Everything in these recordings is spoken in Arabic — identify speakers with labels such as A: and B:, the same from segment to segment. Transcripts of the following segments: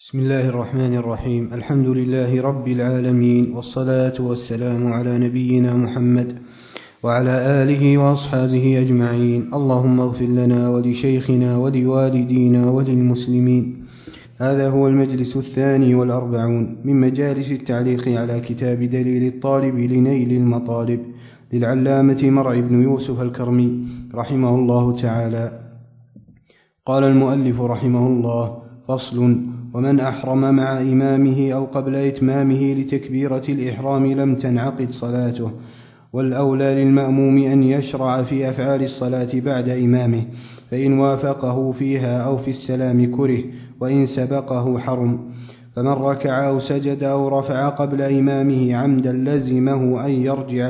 A: بسم الله الرحمن الرحيم. الحمد لله رب العالمين، والصلاة والسلام على نبينا محمد وعلى آله وأصحابه أجمعين. اللهم اغفر لنا ولشيخنا ولوالدينا وللمسلمين. هذا هو المجلس 42 من مجالس التعليق على كتاب دليل الطالب لنيل المطالب للعلامة مرعي بن يوسف الكرمي رحمه الله تعالى. قال المؤلف رحمه الله: فصل: ومن أحرم مع إمامه أو قبل إتمامه لتكبيرة الإحرام لم تنعقد صلاته، والأولى للمأموم أن يشرع في أفعال الصلاة بعد إمامه، فإن وافقه فيها أو في السلام كره، وإن سبقه حرم. فمن ركع أو سجد أو رفع قبل إمامه عمدا لزمه أن يرجع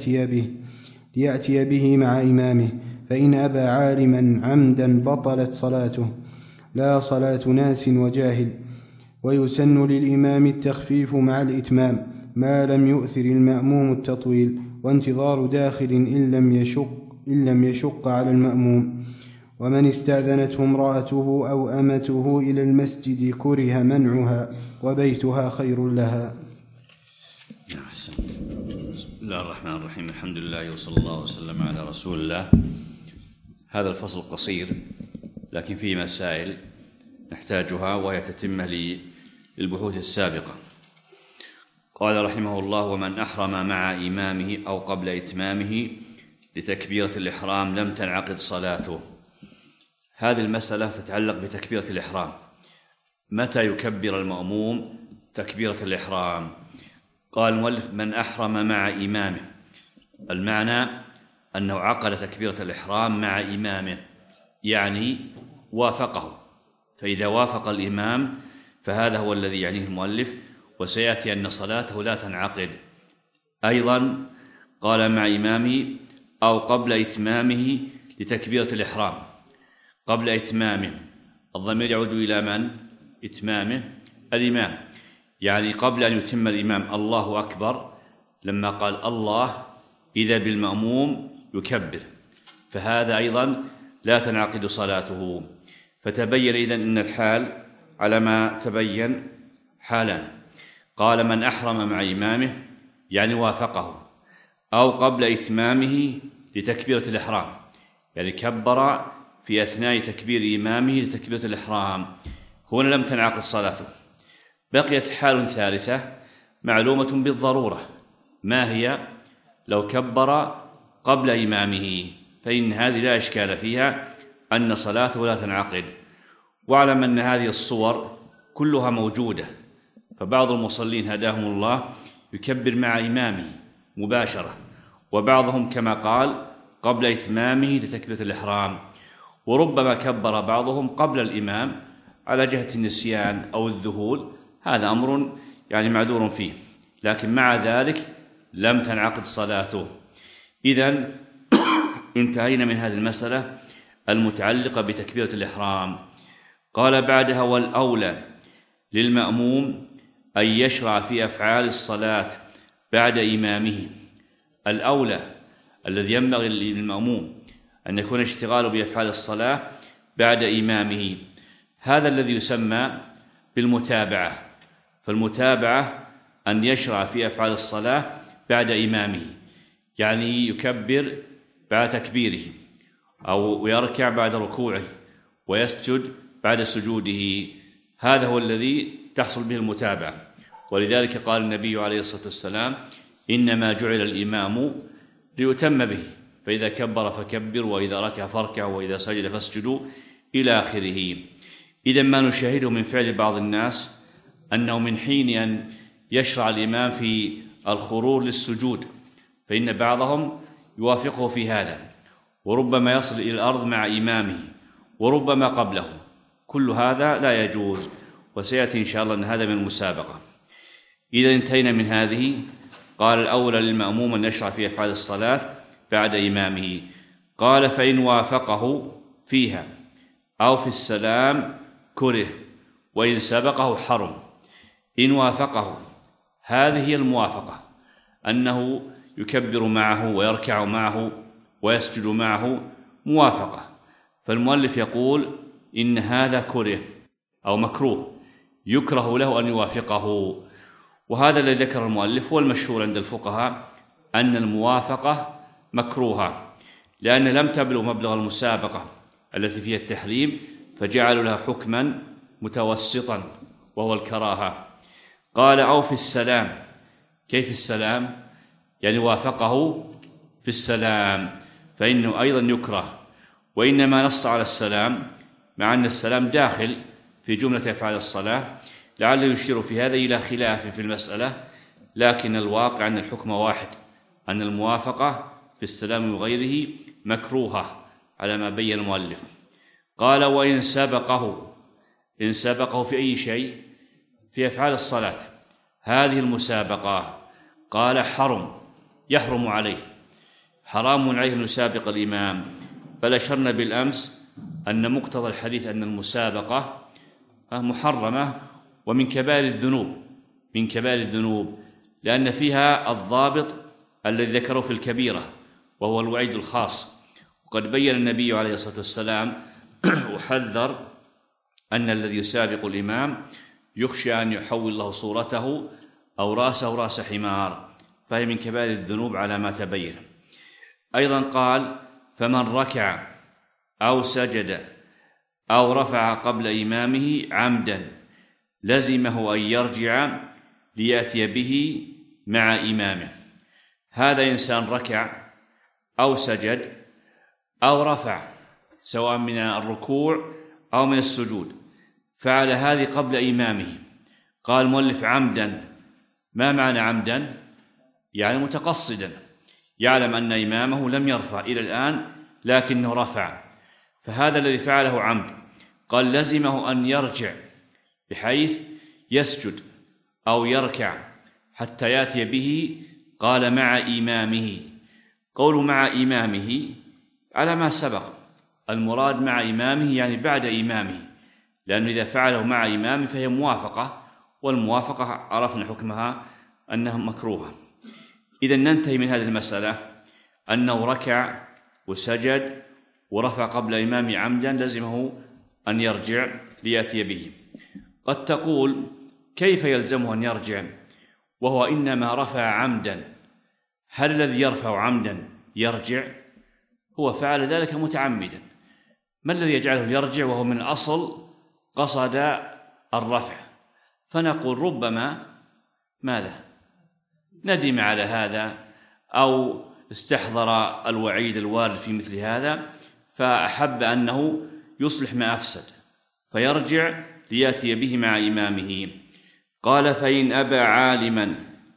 A: ليأتي به مع إمامه، فإن أبى عالما عمدا بطلت صلاته، لا صلاة ناس وجاهل. ويسن للإمام التخفيف مع الإتمام ما لم يؤثر المأموم التطويل، وانتظار داخل إن لم يشق على المأموم. ومن استأذنته امرأته أو أمته إلى المسجد كره منعها، وبيتها خير لها.
B: أحسنت. بسم الله الرحمن الرحيم. الحمد لله وصلى الله وسلم على رسول الله. هذا الفصل قصير لكن فيه مسائل نحتاجها، وهي تتمة للبحوث السابقة. قال رحمه الله: ومن أحرم مع إمامه أو قبل إتمامه لتكبيرة الإحرام لم تنعقد صلاته. هذه المسألة تتعلق بتكبيرة الإحرام. متى يكبر المأموم تكبيرة الإحرام؟ قال المؤلف: من أحرم مع إمامه. المعنى أنه عقد تكبيرة الإحرام مع إمامه، يعني وافقه. فإذا وافق الإمام فهذا هو الذي يعنيه المؤلف، وسيأتي أن صلاته لا تنعقد. أيضا قال مع إمامه أو قبل إتمامه لتكبيرة الإحرام. قبل إتمامه، الضمير يعود إلى من؟ إتمامه الإمام، يعني قبل أن يتم الإمام الله أكبر، لما قال الله إذا بالمأموم يكبر، فهذا أيضا لا تنعقد صلاته. فتبين إذن أن الحال على ما تبين حالان. قال: من أحرم مع إمامه يعني وافقه، أو قبل إتمامه لتكبيرة الإحرام، يعني كبر في أثناء تكبير إمامه لتكبيرة الإحرام، هنا لم تنعقد صلاته. بقيت حال ثالثة معلومة بالضرورة، ما هي؟ لو كبر قبل إمامه، فإن هذه لا إشكال فيها أن صلاته لا تنعقد. واعلم أن هذه الصور كلها موجودة، فبعض المصلين هداهم الله يكبر مع إمامه مباشرة، وبعضهم كما قال قبل إتمامه لتكبيرة الإحرام، وربما كبر بعضهم قبل الإمام على جهة النسيان أو الذهول. هذا أمر يعني معذور فيه، لكن مع ذلك لم تنعقد صلاته. إذن انتهينا من هذه المسألة المتعلقة بتكبيرة الإحرام. قال بعدها: والأولى للمأموم أن يشرع في أفعال الصلاة بعد إمامه. الأولى الذي ينبغي للمأموم أن يكون اشتغاله بأفعال الصلاة بعد إمامه، هذا الذي يسمى بالمتابعة. فالمتابعة أن يشرع في أفعال الصلاة بعد إمامه، يعني يكبر بعد تكبيره، أو يركع بعد ركوعه، ويسجد بعد سجوده. هذا هو الذي تحصل به المتابعة. ولذلك قال النبي عليه الصلاة والسلام: إنما جعل الإمام ليتم به، فإذا كبر فكبر، وإذا ركع فاركعوا، وإذا سجد فاسجدوا، إلى آخره. إذن ما نشاهده من فعل بعض الناس أنه من حين أن يشرع الإمام في الخرور للسجود، فإن بعضهم يوافقه في هذا، وربما يصل إلى الأرض مع إمامه، وربما قبله. كل هذا لا يجوز، وسيأتي إن شاء الله أن هذا من المسابقة. إذا انتهينا من هذه. قال: الأولى للمأموم أن يشرع في أفعال الصلاة بعد إمامه. قال: فإن وافقه فيها أو في السلام كره، وإن سبقه حرم. إن وافقه، هذه هي الموافقة، أنه يكبر معه ويركع معه ويسجد معه، موافقة. فالمؤلف يقول إن هذا كره أو مكروه، يكره له أن يوافقه. وهذا الذي ذكر المؤلف هو المشهور عند الفقهاء، أن الموافقة مكروهة، لأن لم تبلغ مبلغ المسابقة التي فيها التحريم، فجعلوا لها حكما متوسطا وهو الكراهة. قال أو في السلام. كيف السلام؟ يعني وافقه في السلام، فإنه أيضا يكره. وإنما نص على السلام مع أن السلام داخل في جملة أفعال الصلاة، لعله يشير في هذا إلى خلاف في المسألة، لكن الواقع أن الحكم واحد، أن الموافقة في السلام وغيره مكروهة على ما بين المؤلف. قال وإن سبقه. إن سبقه في أي شيء؟ في أفعال الصلاة. هذه المسابقة قال يحرم عليه، حرام عليه أن يسابق الإمام. بل أشرنا بالأمس أن مقتضى الحديث أن المسابقة محرمة ومن كبائر الذنوب، من كبائر الذنوب، لأن فيها الضابط الذي ذكره في الكبيرة وهو الوعيد الخاص. وقد بين النبي عليه الصلاة والسلام وحذر أن الذي يسابق الإمام يخشى أن يحول له صورته أو رأسه رأس حمار، فهي من كبائر الذنوب على ما تبين. أيضا قال فمن ركع أو سجد أو رفع قبل إمامه عمدا لزمه أن يرجع ليأتي به مع إمامه. هذا إنسان ركع أو سجد أو رفع، سواء من الركوع أو من السجود، فعل هذه قبل إمامه. قال المؤلف عمدا. ما معنى عمدا؟ يعني متقصدا، يعلم أن إمامه لم يرفع إلى الآن لكنه رفع، فهذا الذي فعله عمد. قال لزمه أن يرجع بحيث يسجد أو يركع حتى يأتي به. قال مع إمامه. قول مع إمامه على ما سبق، المراد مع إمامه يعني بعد إمامه، لأنه إذا فعله مع إمامه فهي موافقة، والموافقة عرفنا حكمها أنها مكروهة. إذا ننتهي من هذه المسألة أنه ركع وسجد ورفع قبل إمامه عمدا لزمه أن يرجع ليأتي به. قد تقول كيف يلزمه أن يرجع وهو إنما رفع عمدا؟ هل الذي يرفع عمدا يرجع؟ هو فعل ذلك متعمدا. ما الذي يجعله يرجع وهو من أصل قصد الرفع؟ فنقول ربما ماذا؟ ندم على هذا أو استحضر الوعيد الوارد في مثل هذا فأحب أنه يصلح ما أفسد فيرجع ليأتي به مع إمامه. قال فإن أبى عالما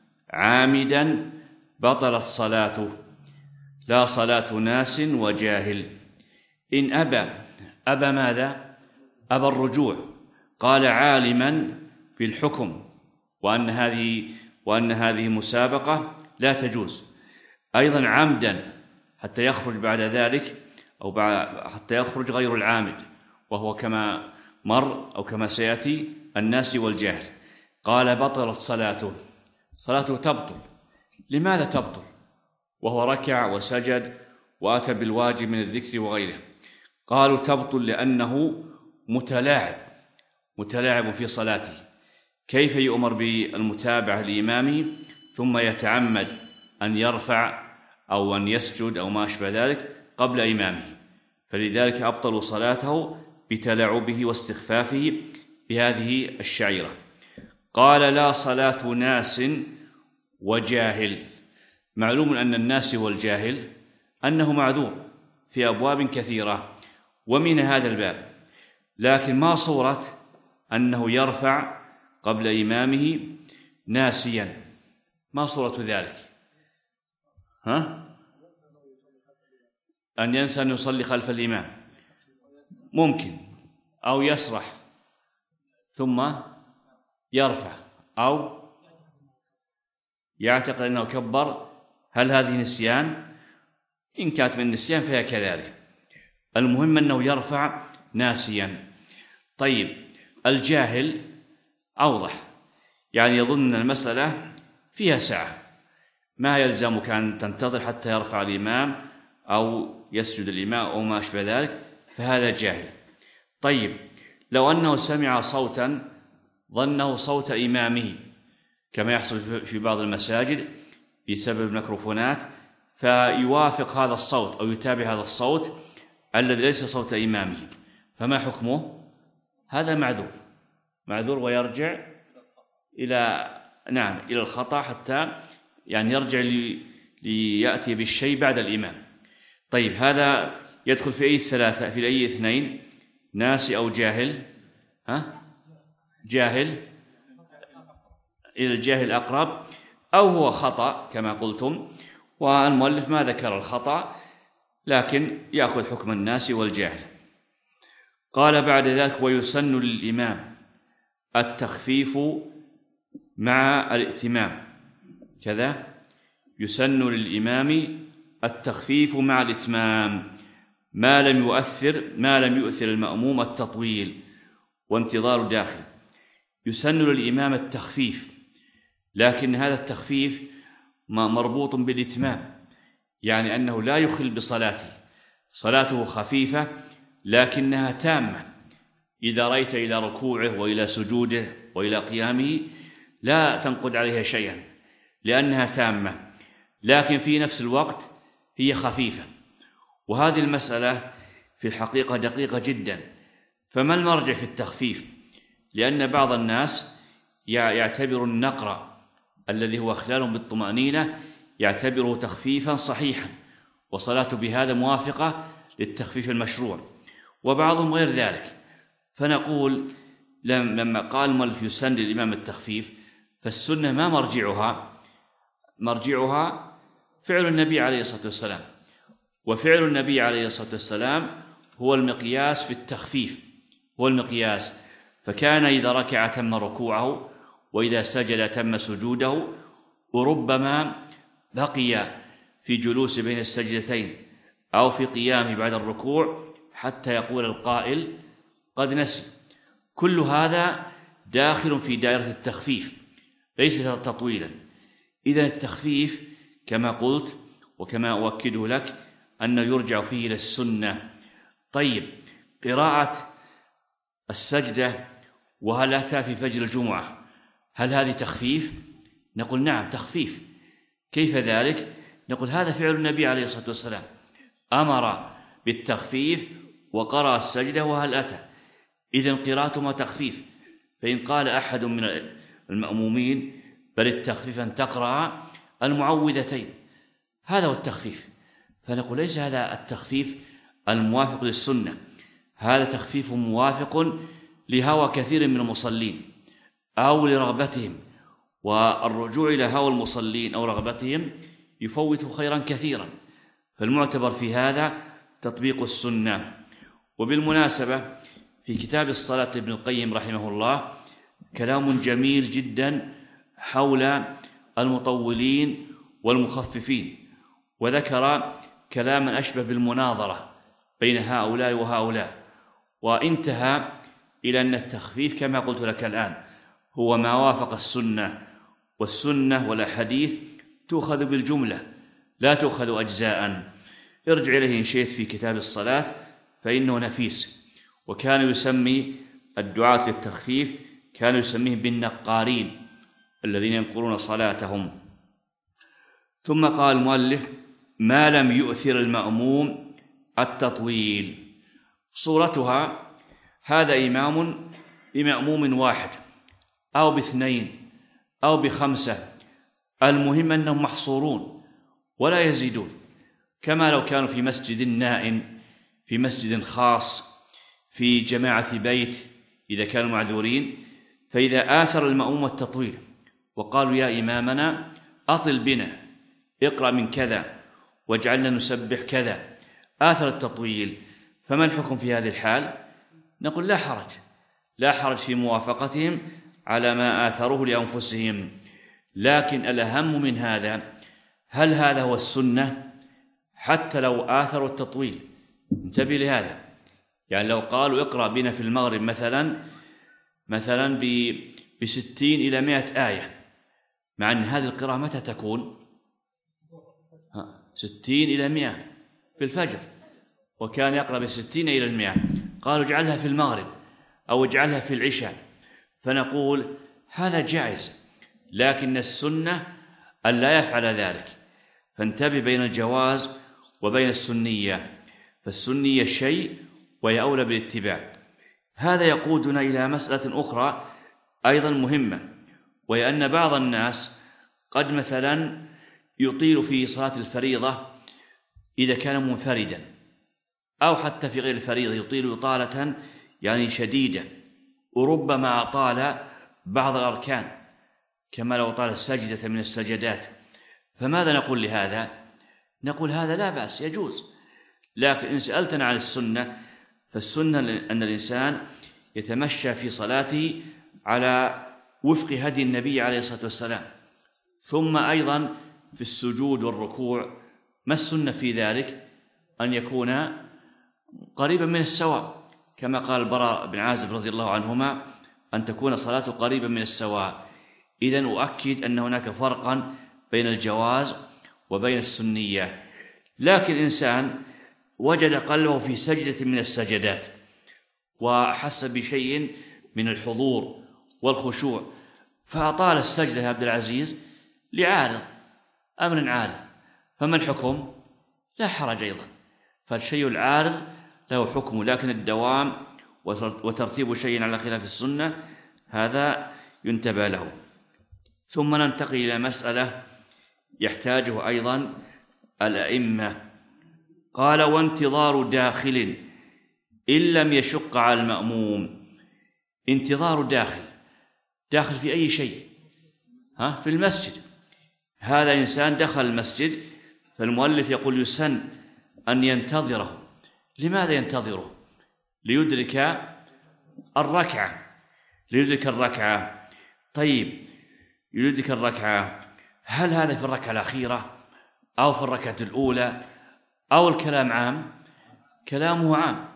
B: عامدا بطلت صلاته، لا صلاة ناس وجاهل. إن أبى ماذا؟ أبى الرجوع. قال عالما في الحكم وأن هذه مسابقة لا تجوز، أيضا عمدا حتى يخرج بعد ذلك أو حتى يخرج غير العامد، وهو كما مر أو كما سيأتي الناس والجاهل. قال بطلت صلاته تبطل. لماذا تبطل وهو ركع وسجد وأتى بالواجب من الذكر وغيره؟ قالوا تبطل لأنه متلاعب في صلاته. كيف يؤمر بالمتابعة لإمامه ثم يتعمد أن يرفع أو أن يسجد أو ما أشبه ذلك قبل إمامه؟ فلذلك أبطلوا صلاته بتلاعبه واستخفافه بهذه الشعيرة. قال لا صلاة ناس وجاهل. معلوم أن الناس والجاهل أنه معذور في أبواب كثيرة ومن هذا الباب، لكن ما صورة أنه يرفع قبل إمامه ناسيا؟ ما صورة ذلك؟ أن ينسى أن يصلي خلف الإمام ممكن، أو يسرح ثم يرفع، أو يعتقد أنه كبر. هل هذه نسيان؟ إن كانت من نسيان فهي كذلك. المهم أنه يرفع ناسيا. طيب الجاهل أوضح، يعني يظن المسألة فيها سعة، ما يلزمك أن تنتظر حتى يرفع الإمام أو يسجد الإمام أو ما أشبه ذلك، فهذا جاهل. طيب لو أنه سمع صوتا ظنه صوت إمامه، كما يحصل في بعض المساجد بسبب الميكروفونات، فيوافق هذا الصوت أو يتابع هذا الصوت الذي ليس صوت إمامه، فما حكمه؟ هذا معذور ويرجع إلى الخطأ، حتى يعني يرجع ليأتي بالشيء بعد الإمام. طيب، هذا يدخل في أي الثلاثة؟ في أي اثنين؟ ناسي أو جاهل؟ جاهل، إلى الجاهل أقرب، أو هو خطأ كما قلتم، والمؤلف ما ذكر الخطأ لكن يأخذ حكم الناس والجاهل. قال بعد ذلك: ويسن للإمام التخفيف مع الائتمام. كذا يسن للإمام التخفيف مع الإتمام ما لم يؤثر المأموم التطويل وانتظار داخل. يسن للإمام التخفيف، لكن هذا التخفيف مربوط بالإتمام، يعني أنه لا يخل بصلاته، صلاته خفيفة لكنها تامة. إذا رأيت إلى ركوعه وإلى سجوده وإلى قيامه لا تنقض عليها شيئا لأنها تامة، لكن في نفس الوقت هي خفيفة. وهذه المسألة في الحقيقة دقيقة جدا. فما المرجع في التخفيف؟ لأن بعض الناس يعتبر النقر الذي هو إخلال بالطمأنينة يعتبره تخفيفا صحيحا، وصلاته بهذا موافقة للتخفيف المشروع، وبعضهم غير ذلك. فنقول لما قال المؤلف يسن للإمام التخفيف، فالسنة ما مرجعها فعل النبي عليه الصلاة والسلام، وفعل النبي عليه الصلاة والسلام هو المقياس في التخفيف، هو المقياس. فكان إذا ركع تم ركوعه، وإذا سجد تم سجوده، وربما بقي في جلوس بين السجدتين أو في قيامه بعد الركوع حتى يقول القائل قد نسي. كل هذا داخل في دائرة التخفيف، ليس تطويلا. إذا التخفيف كما قلت وكما أؤكده لك أنه يرجع فيه إلى السنة. طيب، قراءة السجدة وهل أتى في فجر الجمعة، هل هذه تخفيف؟ نقول نعم تخفيف. كيف ذلك؟ نقول هذا فعل النبي عليه الصلاة والسلام، أمر بالتخفيف وقرأ السجدة وهل أتى، إذن قراءتهما تخفيف. فإن قال أحد من المأمومين بل التخفيف أن تقرأ المعوذتين، هذا هو التخفيف، فنقول ليس هذا التخفيف الموافق للسنة، هذا تخفيف موافق لهوى كثير من المصلين أو لرغبتهم، والرجوع إلى هوى المصلين أو رغبتهم يفوت خيرا كثيرا. فالمعتبر في هذا تطبيق السنة. وبالمناسبة في كتاب الصلاة ابن القيم رحمه الله كلام جميل جدا حول المطولين والمخففين، وذكر كلاما أشبه بالمناظرة بين هؤلاء وهؤلاء، وانتهى إلى أن التخفيف كما قلت لك الآن هو ما وافق السنة، والسنة والأحاديث تؤخذ بالجملة لا تؤخذ أجزاء. ارجع إليه إن شئت في كتاب الصلاة فإنه نفيس. وكان يسمي الدعاة للتخفيف كانوا يسميهم بالنقارين الذين ينقرون صلاتهم. ثم قال المؤلف ما لم يؤثر المأموم التطويل. صورتها هذا إمام بمأموم واحد أو باثنين أو بخمسة، المهم أنهم محصورون ولا يزيدون، كما لو كانوا في مسجد نائم، في مسجد خاص، في جماعة بيت إذا كانوا معذورين. فإذا آثر المأموم التطويل وقالوا يا إمامنا أطل بنا، اقرأ من كذا واجعلنا نسبح كذا، آثر التطويل، فما الحكم في هذه الحال؟ نقول لا حرج في موافقتهم على ما آثروه لأنفسهم. لكن الأهم من هذا هل هذا هو السنة؟ حتى لو آثروا التطويل انتبه لهذا، يعني لو قالوا اقرأ بنا في المغرب مثلا ب60 إلى 100 آية، مع أن هذه القراءة متى تكون؟ 60 إلى 100 في الفجر، وكان يقرأ ب60 إلى 100. قالوا اجعلها في المغرب أو اجعلها في العشاء، فنقول هذا جائز، لكن السنة أن لا يفعل ذلك. فانتبه بين الجواز وبين السنية، فالسنية شيء وهي أولى بالاتباع. هذا يقودنا إلى مسألة أخرى أيضا مهمة، وهي أن بعض الناس قد مثلا يطيل في صلاة الفريضة إذا كان منفردا، أو حتى في غير الفريضة يطيل إطالة يعني شديدة، وربما أطال بعض الأركان كما لو طال سجدة من السجدات. فماذا نقول لهذا؟ نقول هذا لا بأس، يجوز. لكن إن سألتنا عن السنة، فالسنة أن الإنسان يتمشى في صلاته على وفق هدي النبي عليه الصلاة والسلام. ثم أيضا في السجود والركوع، ما السنة في ذلك؟ أن يكون قريبا من السواء، كما قال البراء بن عازب رضي الله عنهما: أن تكون صلاته قريبا من السواء. إذن أؤكد أن هناك فرقا بين الجواز وبين السنية. لكن إنسان وجد قلبه في سجدة من السجدات وحس بشيء من الحضور والخشوع، فأطال السجدة يا عبد العزيز لعارض، أمر عارض، فما الحكم؟ لا حرج أيضا، فالشيء العارض له حكم، لكن الدوام وترتيب شيء على خلاف السنة هذا ينتبه له. ثم ننتقل إلى مسألة يحتاجه أيضا الأئمة. قال: وانتظار داخل إن لم يشق على المأموم. انتظار داخل في أي شيء، في المسجد. هذا إنسان دخل المسجد، فالمؤلف يقول يسن أن ينتظره. لماذا ينتظره؟ ليدرك الركعة. طيب، يدرك الركعة، هل هذا في الركعة الأخيرة أو في الركعة الأولى أو الكلام عام؟ كلامه عام.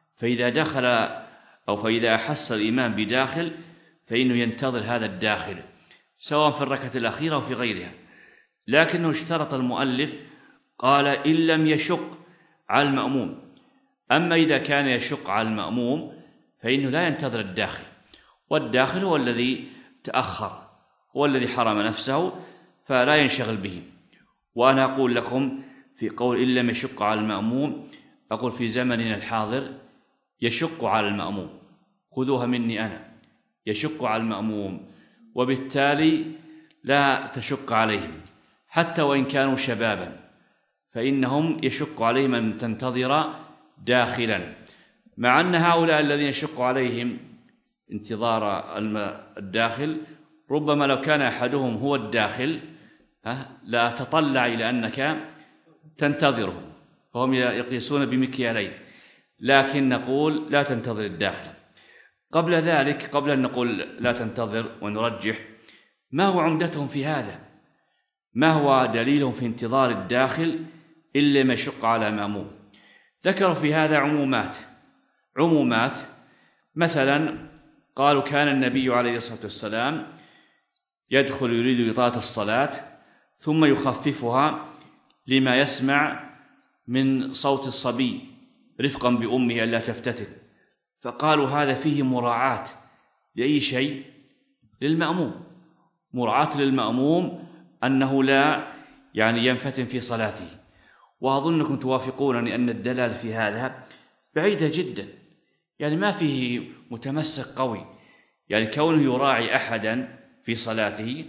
B: فإذا أحس الإمام بداخل فإنه ينتظر هذا الداخل، سواء في الركعة الأخيرة أو في غيرها. لكنه اشترط المؤلف، قال: إن لم يشق على المأموم. أما إذا كان يشق على المأموم فإنه لا ينتظر الداخل، والداخل هو الذي تأخر، هو الذي حرم نفسه، فلا ينشغل به. وأنا أقول لكم في قول إن لم يشق على المأموم، أقول في زمننا الحاضر يشق على المأموم، خذوها مني أنا، يشق على المأموم، وبالتالي لا تشق عليهم حتى وإن كانوا شبابا، فإنهم يشق عليهم أن تنتظر داخلا، مع أن هؤلاء الذين يشق عليهم انتظار الداخل ربما لو كان أحدهم هو الداخل لا تطلع إلى أنك تنتظره، فهم يقيسون بمكيالين. لكن نقول لا تنتظر الداخل. قبل ذلك، قبل أن نقول لا تنتظر ونرجح، ما هو عمدتهم في هذا؟ ما هو دليلهم في انتظار الداخل إلا ما يشق على مأموم؟ ذكروا في هذا عمومات. مثلا قالوا: كان النبي عليه الصلاة والسلام يدخل يريد إطالة الصلاة ثم يخففها لما يسمع من صوت الصبي رفقا بأمه ألا تفتتن. فقالوا هذا فيه مراعاة لأي شيء؟ للمأموم، مراعاة للمأموم أنه لا ينفتن في صلاته. وأظنكم توافقونني أن الدلالة في هذا بعيدة جدا، ما فيه متمسك قوي، كونه يراعي أحدا في صلاته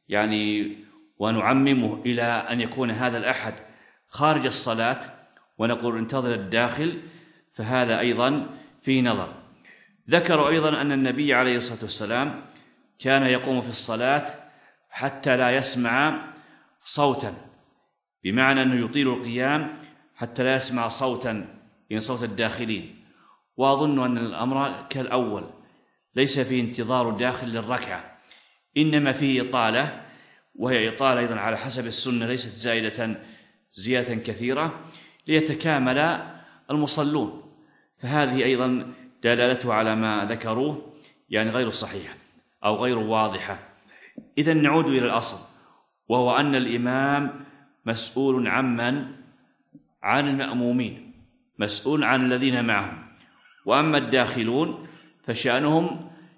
B: ونعممه إلى أن يكون هذا الأحد خارج الصلاة ونقول انتظر الداخل، فهذا أيضا فيه نظر. ذكروا أيضا أن النبي عليه الصلاة والسلام كان يقوم في الصلاة حتى لا يسمع صوتا، بمعنى أنه يطيل القيام حتى لا يسمع صوتا من صوت الداخلين. وأظن أن الأمر كالأول، ليس فيه انتظار داخل للركعة، إنما فيه إطالة، وهي إطالة أيضا على حسب السنة، ليست زيادة كثيرة ليتكامل المصلون. فهذه أيضا دلالته على ما ذكروه غير صحيحة أو غير واضحة. إذن نعود إلى الأصل، وهو أن الإمام مسؤول عن المأمومين، مسؤول عن الذين معهم. وأما الداخلون فشأنهم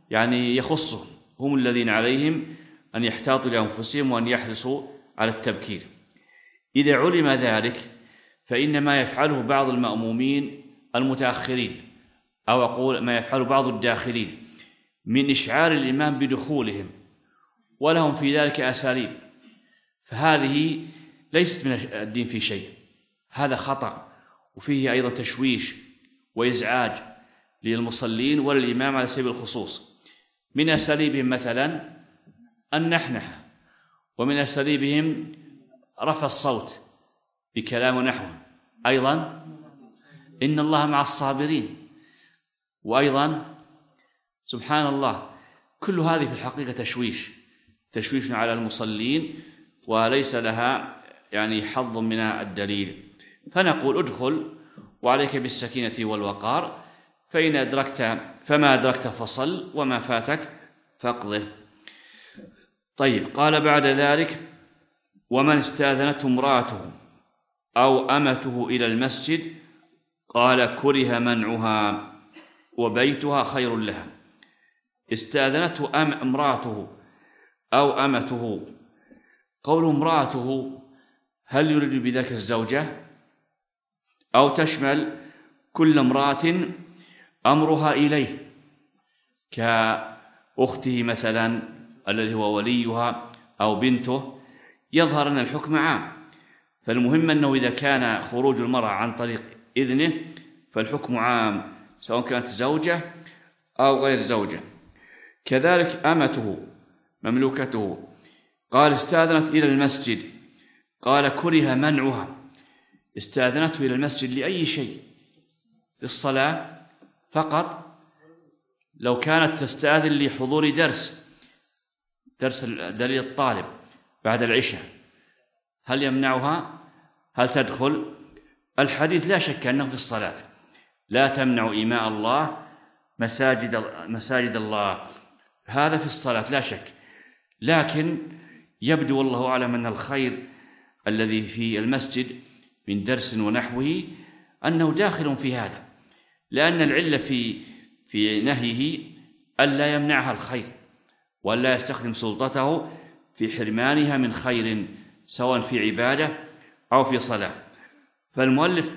B: يعني يخصهم، هم الذين عليهم أن يحتاطوا لأنفسهم وأن يحرصوا على التبكير. إذا علم ذلك فإن ما يفعله بعض المأمومين المتأخرين، أو أقول ما يفعله بعض الداخلين، من إشعار الإمام بدخولهم ولهم في ذلك أساليب، فهذه ليست من الدين في شيء، هذا خطأ، وفيه أيضا تشويش وإزعاج للمصلين وللإمام على سبيل الخصوص. من أساليبهم مثلا النحنحة، ومن أساليبهم رفع الصوت بكلام ونحوه، أيضا إن الله مع الصابرين، وأيضا سبحان الله. كل هذه في الحقيقة تشويش على المصلين، وليس لها يعني حظ من الدليل. فنقول ادخل وعليك بالسكينة والوقار، فما أدركت فصل وما فاتك فاقضه. طيب، قال بعد ذلك: ومن استأذنته امرأته أو أمته إلى المسجد قال كره منعها وبيتها خير لها. استأذنته امرأته أو أمته، قول امرأته هل يريد بذلك الزوجة، أو تشمل كل امرأة أمرها إليه كأخته مثلا الذي هو وليها أو بنته، يظهر أن الحكم عام. فالمهم أنه إذا كان خروج المرأة عن طريق إذنه فالحكم عام، سواء كانت زوجة أو غير زوجة. كذلك أمته مملوكته، قال استأذنت إلى المسجد، قال كره منعها. استأذنته إلى المسجد لأي شيء؟ للصلاة فقط. لو كانت تستأذن لحضور درس دليل الطالب بعد العشاء، هل يمنعها؟ هل تدخل؟ الحديث لا شك أنه في الصلاة، لا تمنع إماء الله مساجد الله، هذا في الصلاة لا شك. لكن يبدو والله أعلم أن الخير الذي في المسجد من درس ونحوه أنه داخل في هذا، لأن العلة في نهيه ألا يمنعها الخير ولا يستخدم سلطته في حرمانها من خير، سواء في عبادة أو في صلاة. فالمؤلف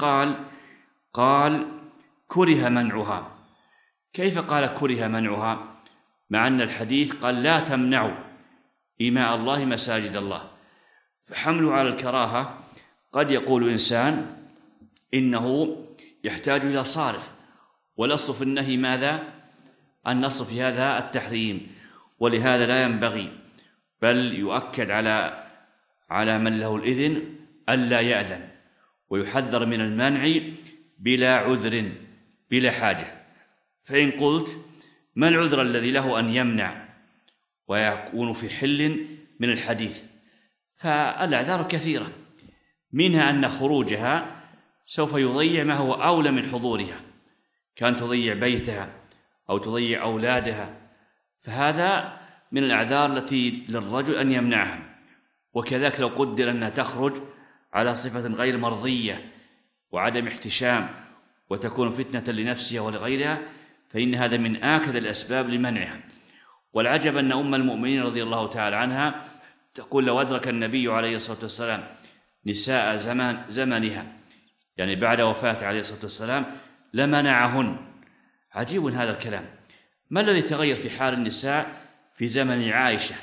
B: قال كره منعها. كيف قال كره منعها مع أن الحديث قال لا تمنعوا إماء الله مساجد الله؟ فحمله على الكراهة. قد يقول إنسان إنه يحتاج إلى صارف، والأصل في النهي ماذا؟ النص في هذا التحريم، ولهذا لا ينبغي، بل يؤكد على من له الإذن ألا يأذن، ويحذر من المنع بلا عذر بلا حاجة. فإن قلت ما العذر الذي له أن يمنع ويكون في حل من الحديث؟ فالأعذار كثيرة، منها أن خروجها سوف يضيع ما هو أولى من حضورها، كان تضيع بيتها أو تضيع أولادها، فهذا من الأعذار التي للرجل أن يمنعها. وكذلك لو قدر أنها تخرج على صفة غير مرضية وعدم احتشام وتكون فتنة لنفسها ولغيرها، فإن هذا من آكد الأسباب لمنعها. والعجب أن أم المؤمنين رضي الله تعالى عنها تقول لو أدرك النبي عليه الصلاة والسلام نساء زمنها، يعني بعد وفاته عليه الصلاة والسلام، لمنعهن. عجيب هذا الكلام. ما الذي تغير في حال النساء في زمن عائشة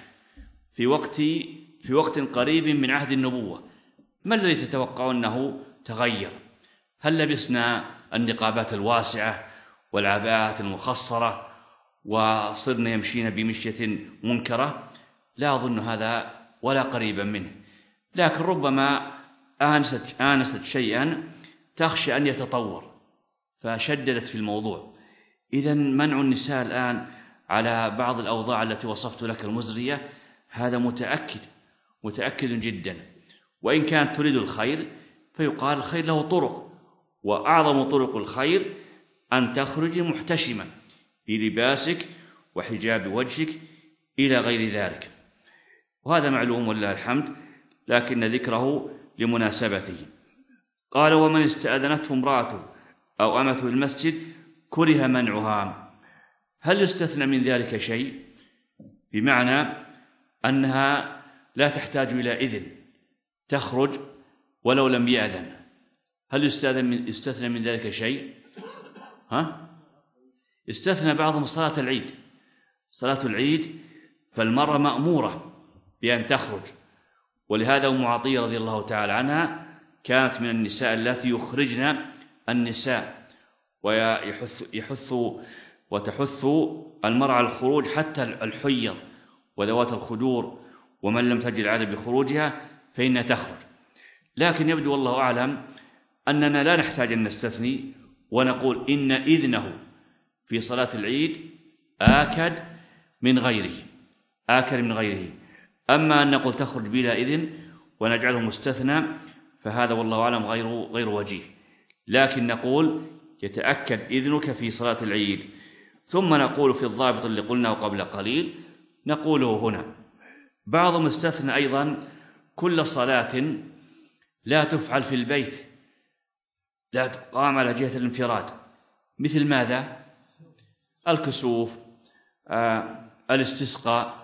B: في وقت قريب من عهد النبوة؟ ما الذي تتوقع أنه تغير؟ هل لبسنا النقابات الواسعة والعباءات المخصرة وصرنا يمشين بمشية منكرة؟ لا أظن هذا ولا قريبا منه، لكن ربما آنست شيئا تخشى أن يتطور فشددت في الموضوع. إذن منع النساء الآن على بعض الأوضاع التي وصفت لك المزرية هذا متأكد جدا. وإن كانت تريد الخير فيقال الخير له طرق، وأعظم طرق الخير أن تخرج محتشما بلباسك وحجاب وجهك إلى غير ذلك، وهذا معلوم ولله الحمد، لكن ذكره لمناسبته. قال ومن استأذنته امرأته أو أمته المسجد كره منعها، هل يستثنى من ذلك شيء؟ بمعنى أنها لا تحتاج إلى إذن، تخرج ولو لم يأذن، هل يستثنى من ذلك شيء؟ استثنى بعضهم صلاة العيد. صلاة العيد فالمرأة مأمورة بأن تخرج، ولهذا أم عطية رضي الله تعالى عنها كانت من النساء التي يخرجن النساء، ويحث وتحث المرأة على الخروج حتى الحيض وذوات الخدور، ومن لم تجد العادة بخروجها فإنها تخرج. لكن يبدو والله أعلم أننا لا نحتاج أن نستثني ونقول إن إذنه في صلاة العيد آكد من غيره. أما أن نقول تخرج بلا إذن ونجعله مستثنى فهذا والله أعلم غير وجيه، لكن نقول يتأكد إذنك في صلاة العيد. ثم نقول في الضابط اللي قلناه قبل قليل نقوله هنا. بعضهم استثنى أيضا كل صلاة لا تفعل في البيت، لا تقام على جهة الانفراد، مثل ماذا؟ الكسوف، الاستسقاء،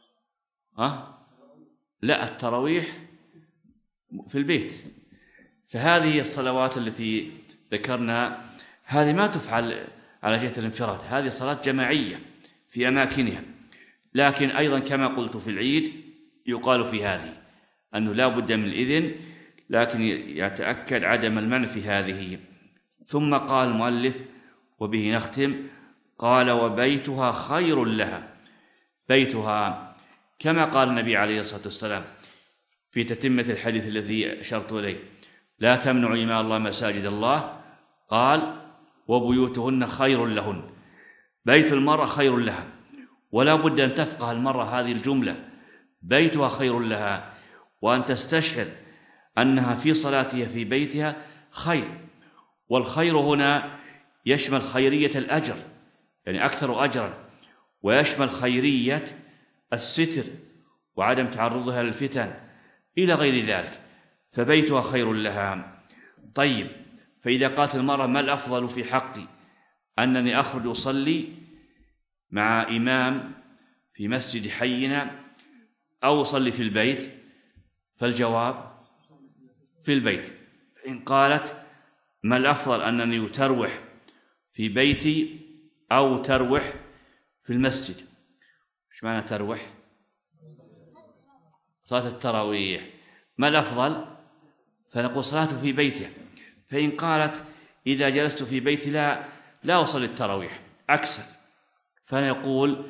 B: لا، التراويح في البيت. فهذه الصلوات التي ذكرنا هذه ما تفعل على جهة الانفراد، هذه صلاة جماعية في أماكنها. لكن أيضا كما قلت في العيد يقال في هذه أنه لا بد من الإذن، لكن يتأكد عدم المنع في هذه. ثم قال المؤلف وبه نختم، قال وبيتها خير لها. بيتها كما قال النبي عليه الصلاة والسلام في تتمة الحديث الذي أشرت إليه، لا تمنعوا إماء الله مساجد الله، قال وبيوتهن خير لهن. بيت المرأة خير لها، ولا بد أن تفقه المرأة هذه الجملة، بيتها خير لها، وأن تستشعر أنها في صلاتها في بيتها خير. والخير هنا يشمل خيرية الأجر، يعني أكثر أجرا، ويشمل خيرية الستر وعدم تعرضها للفتن إلى غير ذلك، فبيتها خير لها. طيب، فإذا قالت المرأة ما الأفضل في حقي، أنني أخرج أصلي مع إمام في مسجد حينا أو أصلي في البيت؟ فالجواب في البيت. إن قالت ما الأفضل أنني تروح في بيتي أو تروح في المسجد، إيش معنى تروح؟ صلاة التراويح. ما الأفضل؟ فنقول صلاته في بيته. فإن قالت إذا جلست في بيتي لا أصلي التراويح أكسل، فنقول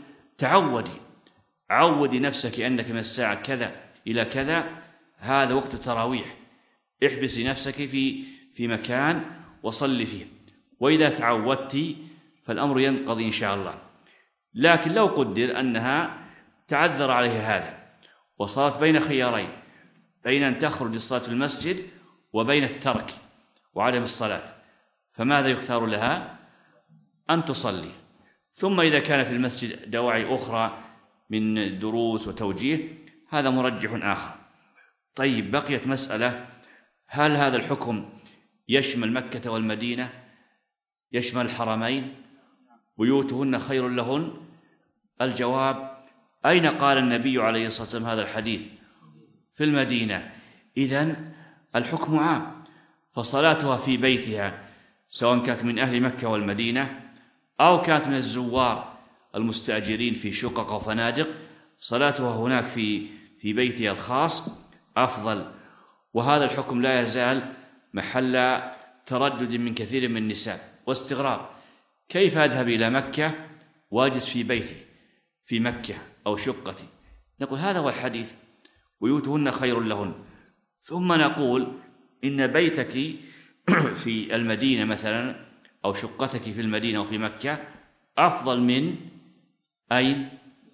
B: عودي نفسك أنك من الساعة كذا إلى كذا هذا وقت التراويح، احبسي نفسك في مكان وصلي فيه، وإذا تعودت فالأمر ينقضي إن شاء الله. لكن لو قدر أنها تعذر عليها هذا وصارت بين خيارين، بين أن تخرج للصلاة في المسجد وبين الترك وعدم الصلاة، فماذا يختار لها؟ أن تصلي. ثم إذا كان في المسجد دواعي أخرى من دروس وتوجيه هذا مرجح آخر. طيب، بقيت مسألة، هل هذا الحكم يشمل مكة والمدينة، يشمل الحرمين؟ بيوتهن خير لهن. الجواب أين قال النبي عليه الصلاة والسلام هذا الحديث؟ في المدينة. إذن الحكم عام، فصلاتها في بيتها سواء كانت من أهل مكة والمدينة أو كانت من الزوار المستأجرين في شقق وفنادق، صلاتها هناك في بيتها الخاص أفضل. وهذا الحكم لا يزال محل تردد من كثير من النساء واستغراب، كيف أذهب إلى مكة وأجلس في بيتي في مكة أو شقتي؟ نقول هذا هو الحديث، بيوتهن خير لهن. ثم نقول إن بيتك في المدينة مثلا أو شقتك في المدينة أو في مكة أفضل من أين؟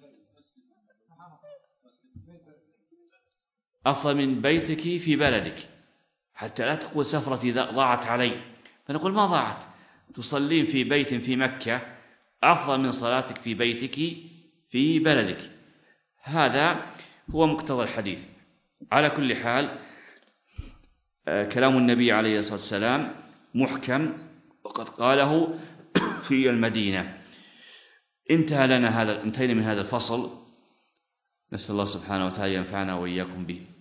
B: أفضل من بيتك في بلدك، حتى لا تقول سفرتي ضاعت علي، فنقول ما ضاعت، تصلين في بيت في مكة أفضل من صلاتك في بيتك في بلدك. هذا هو مقتضى الحديث. على كل حال كلام النبي عليه الصلاة والسلام محكم، وقد قاله في المدينة. انتهينا من هذا الفصل، نسأل الله سبحانه وتعالى ينفعنا وإياكم به.